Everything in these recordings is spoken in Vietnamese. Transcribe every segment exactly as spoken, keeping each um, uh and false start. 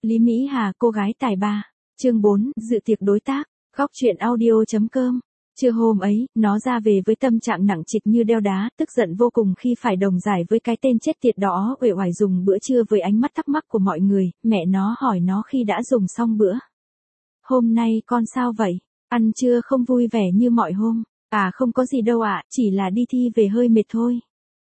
Lý Mỹ Hà, cô gái tài ba. Chương bốn, dự tiệc đối tác. Góc truyện audio.com. Trưa hôm ấy, nó ra về với tâm trạng nặng trịch như đeo đá, tức giận vô cùng khi phải đồng giải với cái tên chết tiệt đó uể oải dùng bữa trưa với ánh mắt thắc mắc của mọi người. Mẹ nó hỏi nó khi đã dùng xong bữa. Hôm nay con sao vậy? Ăn trưa không vui vẻ như mọi hôm. À không có gì đâu ạ, chỉ là đi thi về hơi mệt thôi.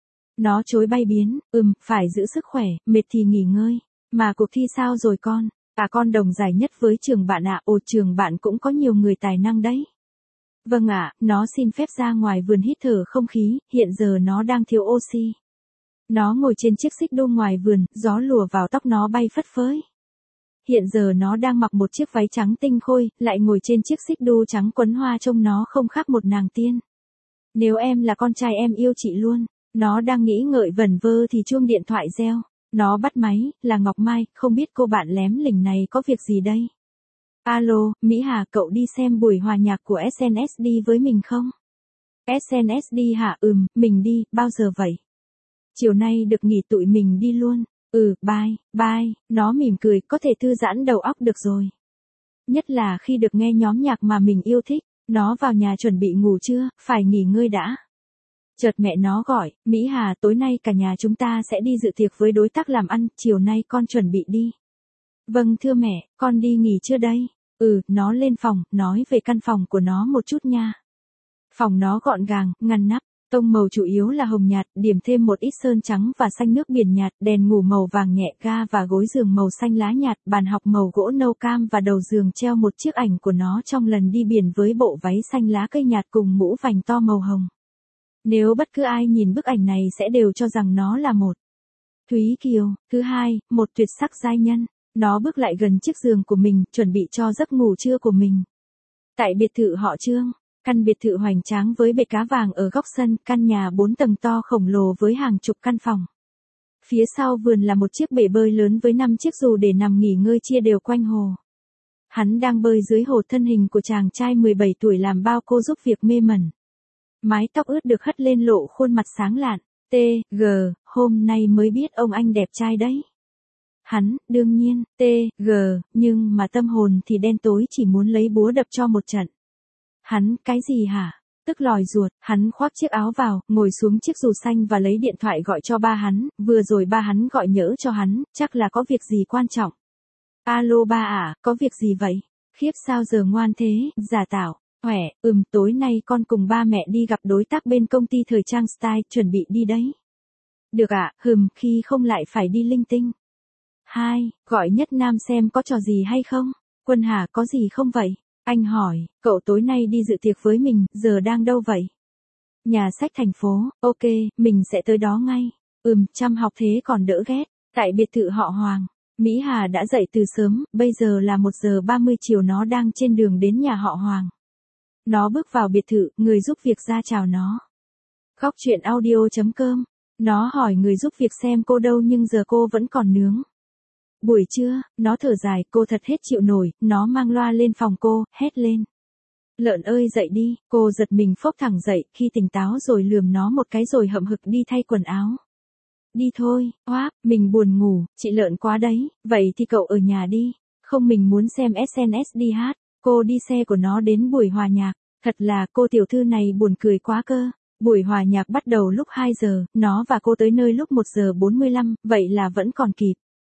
Nó chối bay biến, ừm, phải giữ sức khỏe, mệt thì nghỉ ngơi. Mà cuộc thi sao rồi con? À con đồng giải nhất với trường bạn ạ, ồ trường bạn cũng có nhiều người tài năng đấy. Vâng ạ, nó xin phép ra ngoài vườn hít thở không khí, hiện giờ nó đang thiếu oxy. Nó ngồi trên chiếc xích đu ngoài vườn, gió lùa vào tóc nó bay phất phới. Hiện giờ nó đang mặc một chiếc váy trắng tinh khôi, lại ngồi trên chiếc xích đu trắng quấn hoa trông nó không khác một nàng tiên. Nếu em là con trai em yêu chị luôn. Nó đang nghĩ ngợi vẩn vơ thì chuông điện thoại reo. Nó bắt máy, là Ngọc Mai, không biết cô bạn lém lỉnh này có việc gì đây? Alo, Mỹ Hà, cậu đi xem buổi hòa nhạc của ét en ét đê với mình không? ét en ét đê hả? Ừm, mình đi, bao giờ vậy? Chiều nay được nghỉ tụi mình đi luôn. Ừ, bye, bye, nó mỉm cười, có thể thư giãn đầu óc được rồi. Nhất là khi được nghe nhóm nhạc mà mình yêu thích, nó vào nhà chuẩn bị ngủ trưa, phải nghỉ ngơi đã. Chợt mẹ nó gọi, Mỹ Hà, tối nay cả nhà chúng ta sẽ đi dự tiệc với đối tác làm ăn, chiều nay con chuẩn bị đi. Vâng thưa mẹ, con đi nghỉ chưa đây? Ừ, nó lên phòng, nói về căn phòng của nó một chút nha. Phòng nó gọn gàng, ngăn nắp, tông màu chủ yếu là hồng nhạt, điểm thêm một ít sơn trắng và xanh nước biển nhạt, đèn ngủ màu vàng nhẹ, ga và gối giường màu xanh lá nhạt, bàn học màu gỗ nâu cam và đầu giường treo một chiếc ảnh của nó trong lần đi biển với bộ váy xanh lá cây nhạt cùng mũ vành to màu hồng. Nếu bất cứ ai nhìn bức ảnh này sẽ đều cho rằng nó là một Thúy Kiều, thứ hai, một tuyệt sắc giai nhân. Nó bước lại gần chiếc giường của mình, chuẩn bị cho giấc ngủ trưa của mình. Tại biệt thự họ Trương, căn biệt thự hoành tráng với bể cá vàng ở góc sân, căn nhà bốn tầng to khổng lồ với hàng chục căn phòng. Phía sau vườn là một chiếc bể bơi lớn với năm chiếc dù để nằm nghỉ ngơi chia đều quanh hồ. Hắn đang bơi dưới hồ, thân hình của chàng trai mười bảy tuổi làm bao cô giúp việc mê mẩn. Mái tóc ướt được hất lên lộ khuôn mặt sáng lạn. T G, hôm nay mới biết ông anh đẹp trai đấy. Hắn, đương nhiên, T G, nhưng mà tâm hồn thì đen tối, chỉ muốn lấy búa đập cho một trận. Hắn, cái gì hả? Tức lòi ruột, hắn khoác chiếc áo vào, ngồi xuống chiếc dù xanh và lấy điện thoại gọi cho ba hắn, vừa rồi ba hắn gọi nhỡ cho hắn, chắc là có việc gì quan trọng. Alo ba à, có việc gì vậy? Khiếp sao giờ ngoan thế, giả tạo. Khỏe, ừm, tối nay con cùng ba mẹ đi gặp đối tác bên công ty thời trang style, chuẩn bị đi đấy. Được ạ, à, hừm, khi không lại phải đi linh tinh. Hai, gọi Nhất Nam xem có trò gì hay không? Quân Hà, có gì không vậy? Anh hỏi, cậu tối nay đi dự tiệc với mình, giờ đang đâu vậy? Nhà sách thành phố, ok, mình sẽ tới đó ngay. Ừm, chăm học thế còn đỡ ghét. Tại biệt thự họ Hoàng, Mỹ Hà đã dậy từ sớm, bây giờ là một giờ ba mươi chiều, nó đang trên đường đến nhà họ Hoàng. Nó bước vào biệt thự, người giúp việc ra chào nó. Góc truyện audio.com. Nó hỏi người giúp việc xem cô đâu nhưng giờ cô vẫn còn nướng. Buổi trưa, nó thở dài, cô thật hết chịu nổi, nó mang loa lên phòng cô, hét lên. Lợn ơi dậy đi, cô giật mình phốc thẳng dậy, khi tỉnh táo rồi lườm nó một cái rồi hậm hực đi thay quần áo. Đi thôi, oáp, mình buồn ngủ, chị Lợn quá đấy, vậy thì cậu ở nhà đi, không mình muốn xem ét en ét đê hát. Cô đi xe của nó đến buổi hòa nhạc, thật là cô tiểu thư này buồn cười quá cơ. Buổi hòa nhạc bắt đầu lúc hai giờ, nó và cô tới nơi lúc một giờ bốn mươi lăm, vậy là vẫn còn kịp.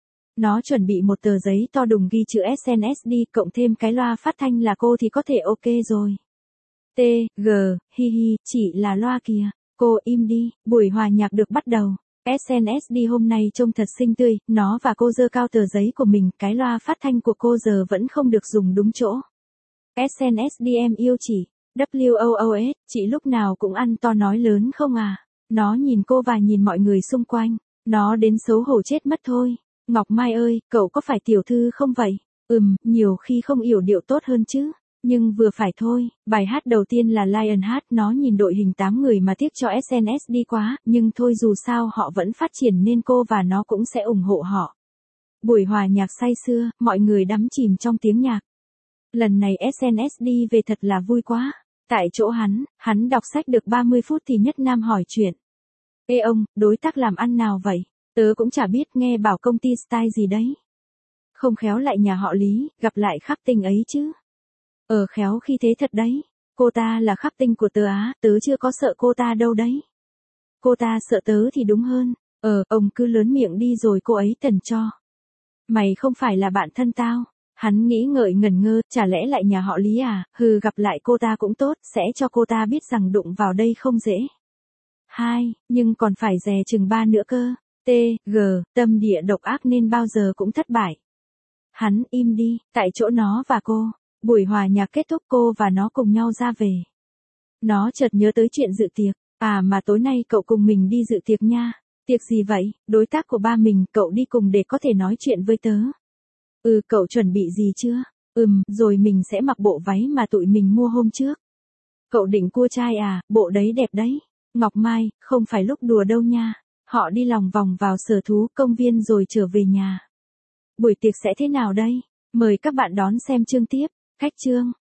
Nó chuẩn bị một tờ giấy to đùng ghi chữ ét en ét đê cộng thêm cái loa phát thanh là cô thì có thể ok rồi. T G, hi hi, chỉ là loa kìa, cô im đi, buổi hòa nhạc được bắt đầu. ét en ét đê hôm nay trông thật xinh tươi, nó và cô giơ cao tờ giấy của mình, cái loa phát thanh của cô giờ vẫn không được dùng đúng chỗ. ét en ét đê em yêu chị, W O O S, chị lúc nào cũng ăn to nói lớn không à? Nó nhìn cô và nhìn mọi người xung quanh, nó đến xấu hổ chết mất thôi. Ngọc Mai ơi, cậu có phải tiểu thư không vậy? Ừm, nhiều khi không yểu điệu tốt hơn chứ. Nhưng vừa phải thôi, bài hát đầu tiên là Lionheart, nó nhìn đội hình tám người mà tiếc cho ét en ét đê quá, nhưng thôi dù sao họ vẫn phát triển nên cô và nó cũng sẽ ủng hộ họ. Buổi hòa nhạc say sưa, mọi người đắm chìm trong tiếng nhạc. Lần này ét en ét đê về thật là vui quá. Tại chỗ hắn, hắn đọc sách được ba mươi phút thì Nhất Nam hỏi chuyện. Ê ông, đối tác làm ăn nào vậy? Tớ cũng chả biết, nghe bảo công ty style gì đấy. Không khéo lại nhà họ Lý, gặp lại Khắc Tinh ấy chứ. Ờ khéo khi thế thật đấy. Cô ta là Khắc Tinh của tớ á, tớ chưa có sợ cô ta đâu đấy. Cô ta sợ tớ thì đúng hơn. Ờ, ông cứ lớn miệng đi rồi cô ấy tần cho. Mày không phải là bạn thân tao. Hắn nghĩ ngợi ngẩn ngơ, chả lẽ lại nhà họ Lý à, hừ gặp lại cô ta cũng tốt, sẽ cho cô ta biết rằng đụng vào đây không dễ. Hai, nhưng còn phải dè chừng ba nữa cơ. T, G, tâm địa độc ác nên bao giờ cũng thất bại. Hắn im đi, tại chỗ nó và cô. Buổi hòa nhạc kết thúc cô và nó cùng nhau ra về. Nó chợt nhớ tới chuyện dự tiệc. À mà tối nay cậu cùng mình đi dự tiệc nha. Tiệc gì vậy? Đối tác của ba mình, cậu đi cùng để có thể nói chuyện với tớ. Ừ, cậu chuẩn bị gì chưa? Ừm, rồi mình sẽ mặc bộ váy mà tụi mình mua hôm trước. Cậu định cua trai à, bộ đấy đẹp đấy. Ngọc Mai, không phải lúc đùa đâu nha. Họ đi lòng vòng vào sở thú công viên rồi trở về nhà. Buổi tiệc sẽ thế nào đây? Mời các bạn đón xem chương tiếp. Khách chương.